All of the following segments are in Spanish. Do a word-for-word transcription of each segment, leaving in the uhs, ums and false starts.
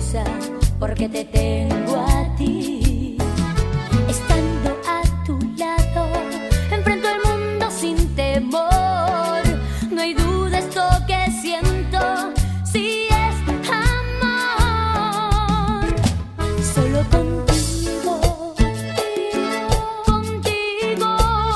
dichosa porque te tengo a ti. Estando a tu lado, enfrento el mundo sin temor. No hay duda esto que siento, si es amor. Solo contigo, contigo,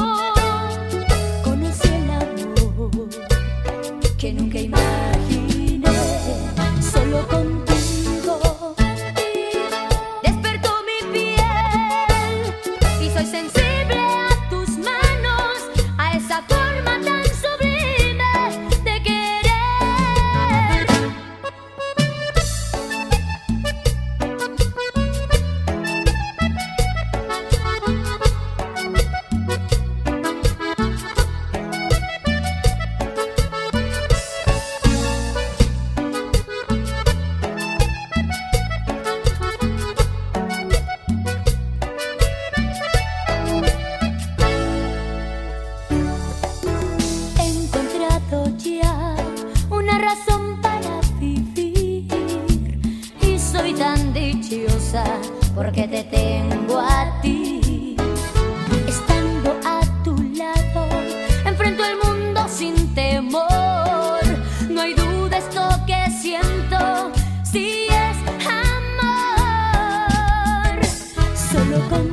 conocí el amor que nunca imaginé. Solo contigo despertó mi piel y soy sensible a tus manos, a esa forma tan sublime de querer. He encontrado ya una razón para vivir y soy tan dichosa porque te tengo a ti. Estando a tu lado, enfrento el mundo sin temor. No hay duda esto que siento, si es amor. Solo con